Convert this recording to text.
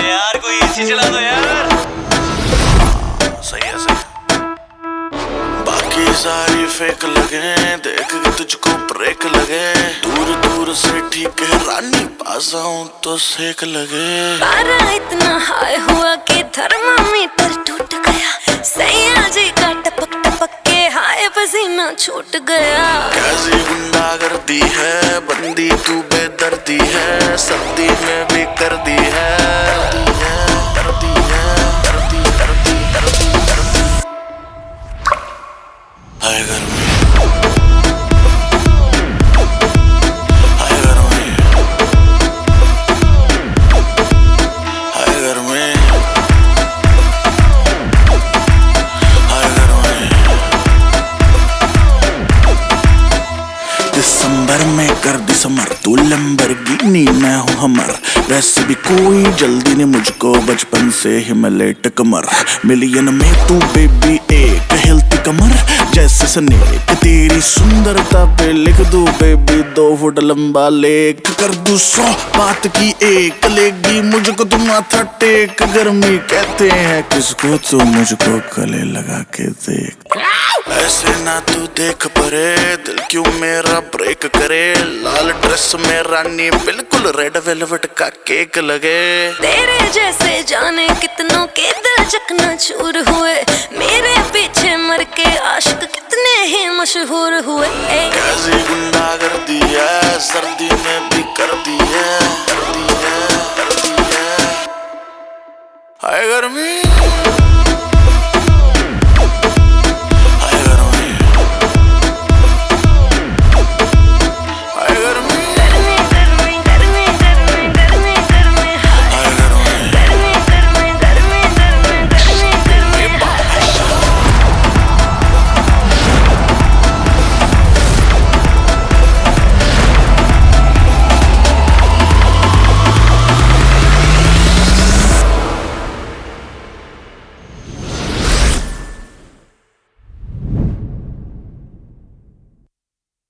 यार कोई एसी चला दो यार। सही है सही। बाकी सारी फेक लगे, देख के तुझको ब्रेक लगे। दूर दूर से ठीक है रानी, पास आऊं तो सेक लगे। पारा इतना हाई हुआ कि थर्मामीटर टूट गया। सैया जी का टपक टपक के हाय पसीना छूट गया। कैसी गुंडागर्दी है, बंदी तू बेदर्दी है। सर्दी में भी कर दी है, करदी है, करदी करदी करदी करदी। हाय गर्मी, हाय गर्मी, हाय गर्मी, हाय गर्मी। दिसंबर में कर दिसंबर, तू लैम्बोर्गिनी मैं हूँ हमर। वैसे भी कोई जल्दी नहीं मुझको, बचपन से ही मैं लेट कमर। मिलियन में तू बेबी एक हिलती कमर जैसे स्नेक। तेरी सुंदरता पे लिख दूं बेबी 2 फुट लंबा लेख। कर दूं 100 बात की एक, लेगी मुझको तुम माथा टेक। गर्मी कहते हैं किसको, तू मुझको गले लगा के देख। ऐसे ना तू देख परे, दिल क्यों मेरा ब्रेक करे। लाल ड्रेस में रानी बिल्कुल रेड वेलवेट का केक लगे। तेरे जैसे जाने कितनों के दिल चकनाचूर हुए। मेरे पीछे मर के आशिक कितने ही मशहूर हुए। कैसी गुंडागर्दी है, सर्दी में भी कर दी है, कर दी है, कर दी है। हाय गर्मी।